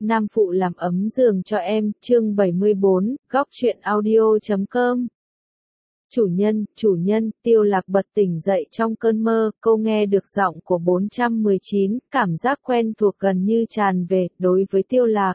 Nam phụ làm ấm giường cho em, chương 74, góc truyện audio.com. Chủ nhân, Tiêu Lạc bật tỉnh dậy trong cơn mơ, cô nghe được giọng của 419, cảm giác quen thuộc gần như tràn về, đối với Tiêu Lạc.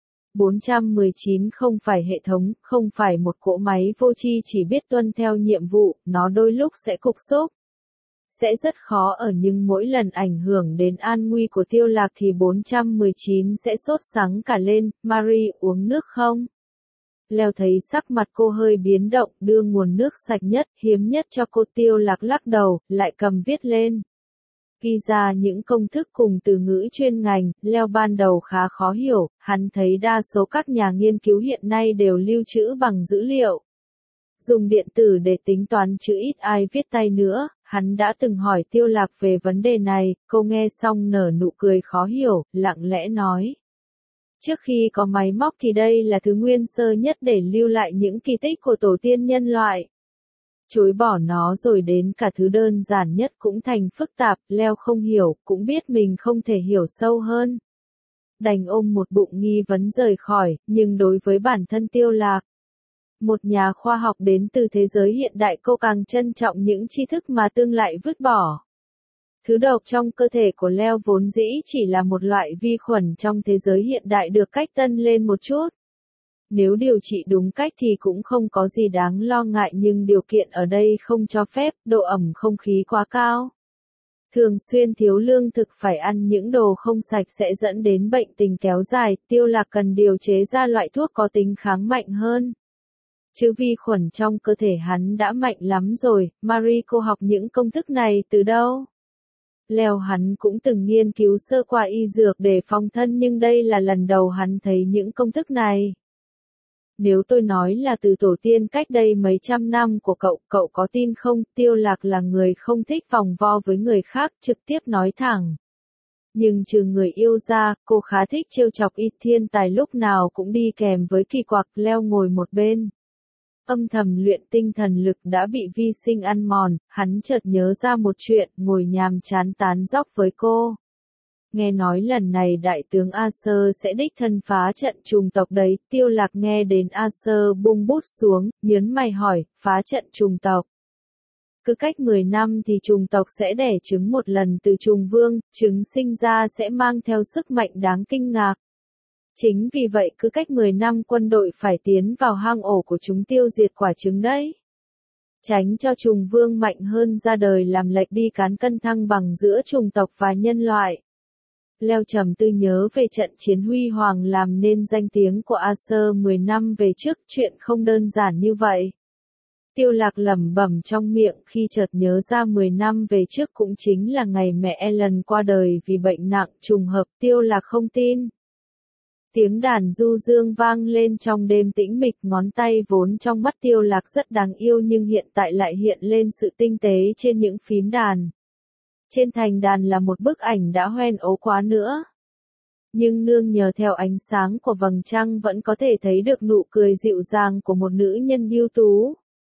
419 không phải hệ thống, không phải một cỗ máy vô tri chỉ biết tuân theo nhiệm vụ, nó đôi lúc sẽ cục sốc. Sẽ rất khó ở nhưng mỗi lần ảnh hưởng đến an nguy của Tiêu Lạc thì 419 sẽ sốt sắng cả lên. Marie, uống nước không? Leo thấy sắc mặt cô hơi biến động, đưa nguồn nước sạch nhất, hiếm nhất cho cô. Tiêu Lạc lắc đầu, lại cầm viết lên. Ghi ra những công thức cùng từ ngữ chuyên ngành. Leo ban đầu khá khó hiểu, hắn thấy đa số các nhà nghiên cứu hiện nay đều lưu trữ bằng dữ liệu. Dùng điện tử để tính toán chứ ít ai viết tay nữa. Hắn đã từng hỏi Tiêu Lạc về vấn đề này, cô nghe xong nở nụ cười khó hiểu, lặng lẽ nói. Trước khi có máy móc thì đây là thứ nguyên sơ nhất để lưu lại những kỳ tích của tổ tiên nhân loại. Chối bỏ nó rồi đến cả thứ đơn giản nhất cũng thành phức tạp. Leo không hiểu, cũng biết mình không thể hiểu sâu hơn. Đành ôm một bụng nghi vấn rời khỏi, nhưng đối với bản thân Tiêu Lạc, một nhà khoa học đến từ thế giới hiện đại, cô càng trân trọng những tri thức mà tương lại vứt bỏ. Thứ độc trong cơ thể của Leo vốn dĩ chỉ là một loại vi khuẩn trong thế giới hiện đại được cách tân lên một chút. Nếu điều trị đúng cách thì cũng không có gì đáng lo ngại, nhưng điều kiện ở đây không cho phép, độ ẩm không khí quá cao. Thường xuyên thiếu lương thực, phải ăn những đồ không sạch sẽ dẫn đến bệnh tình kéo dài. Tiêu Lạc cần điều chế ra loại thuốc có tính kháng mạnh hơn. Chứ vi khuẩn trong cơ thể hắn đã mạnh lắm rồi. Marie, cô học những công thức này từ đâu? Leo hắn cũng từng nghiên cứu sơ qua y dược để phòng thân, nhưng đây là lần đầu hắn thấy những công thức này. Nếu tôi nói là từ tổ tiên cách đây mấy trăm năm của cậu có tin không? Tiêu Lạc là người không thích vòng vo với người khác, trực tiếp nói thẳng. Nhưng trừ người yêu ra, cô khá thích trêu chọc y. Thiên tài lúc nào cũng đi kèm với kỳ quặc. Leo ngồi một bên, âm thầm luyện tinh thần lực đã bị vi sinh ăn mòn. Hắn chợt nhớ ra một chuyện, ngồi nhàm chán tán dóc với cô. Nghe nói lần này đại tướng Acer sẽ đích thân phá trận trùng tộc đấy. Tiêu Lạc nghe đến Acer buông bút xuống, nhớn mày hỏi, phá trận trùng tộc. Cứ cách 10 năm thì trùng tộc sẽ đẻ trứng một lần từ trùng vương, trứng sinh ra sẽ mang theo sức mạnh đáng kinh ngạc. Chính vì vậy cứ cách 10 năm quân đội phải tiến vào hang ổ của chúng tiêu diệt quả trứng đấy. Tránh cho trùng vương mạnh hơn ra đời làm lệch đi cán cân thăng bằng giữa trùng tộc và nhân loại. Leo trầm tư nhớ về trận chiến huy hoàng làm nên danh tiếng của Acer 10 năm về trước, chuyện không đơn giản như vậy. Tiêu Lạc lẩm bẩm trong miệng khi chợt nhớ ra 10 năm về trước cũng chính là ngày mẹ Ellen qua đời vì bệnh nặng. Trùng hợp? Tiêu Lạc không tin. Tiếng đàn du dương vang lên trong đêm tĩnh mịch, ngón tay vốn trong mắt Tiêu Lạc rất đáng yêu nhưng hiện tại lại hiện lên sự tinh tế trên những phím đàn. Trên thành đàn là một bức ảnh đã hoen ố quá nữa. Nhưng nương nhờ theo ánh sáng của vầng trăng vẫn có thể thấy được nụ cười dịu dàng của một nữ nhân ưu tú.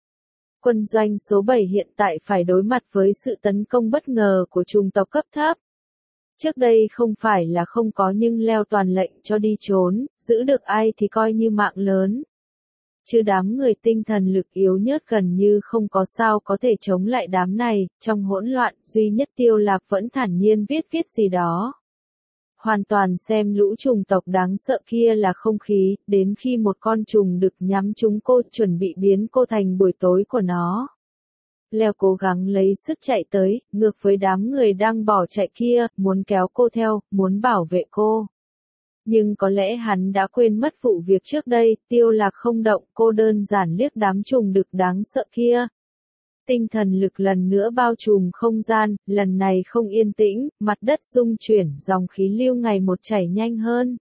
Quân doanh số 7 hiện tại phải đối mặt với sự tấn công bất ngờ của chủng tộc cấp thấp. Trước đây không phải là không có, nhưng Leo toàn lệnh cho đi trốn, giữ được ai thì coi như mạng lớn. Chứ đám người tinh thần lực yếu nhớt gần như không có sao có thể chống lại đám này. Trong hỗn loạn, duy nhất Tiêu Lạc vẫn thản nhiên viết gì đó. Hoàn toàn xem lũ trùng tộc đáng sợ kia là không khí, đến khi một con trùng đực nhắm trúng cô, chuẩn bị biến cô thành buổi tối của nó. Leo cố gắng lấy sức chạy tới, ngược với đám người đang bỏ chạy kia, muốn kéo cô theo, muốn bảo vệ cô. Nhưng có lẽ hắn đã quên mất vụ việc trước đây. Tiêu Lạc không động, cô đơn giản liếc đám trùng đực đáng sợ kia. Tinh thần lực lần nữa bao trùm không gian, lần này không yên tĩnh, mặt đất rung chuyển, dòng khí lưu ngày một chảy nhanh hơn.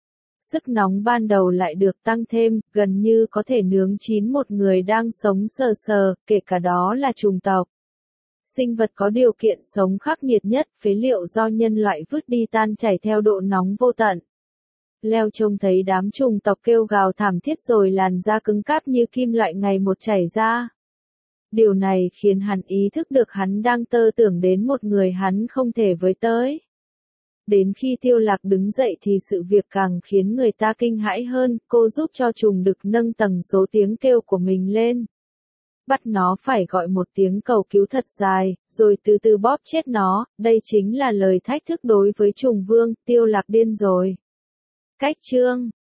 Sức nóng ban đầu lại được tăng thêm, gần như có thể nướng chín một người đang sống sờ sờ, kể cả đó là trùng tộc. Sinh vật có điều kiện sống khắc nghiệt nhất, phế liệu do nhân loại vứt đi tan chảy theo độ nóng vô tận. Leo trông thấy đám trùng tộc kêu gào thảm thiết rồi làn da cứng cáp như kim loại ngày một chảy ra. Điều này khiến hắn ý thức được hắn đang tơ tưởng đến một người hắn không thể với tới. Đến khi Tiêu Lạc đứng dậy thì sự việc càng khiến người ta kinh hãi hơn, cô giúp cho trùng đực nâng tầng số tiếng kêu của mình lên. Bắt nó phải gọi một tiếng cầu cứu thật dài, rồi từ từ bóp chết nó, đây chính là lời thách thức đối với trùng vương, Tiêu Lạc điên rồi. Cách chương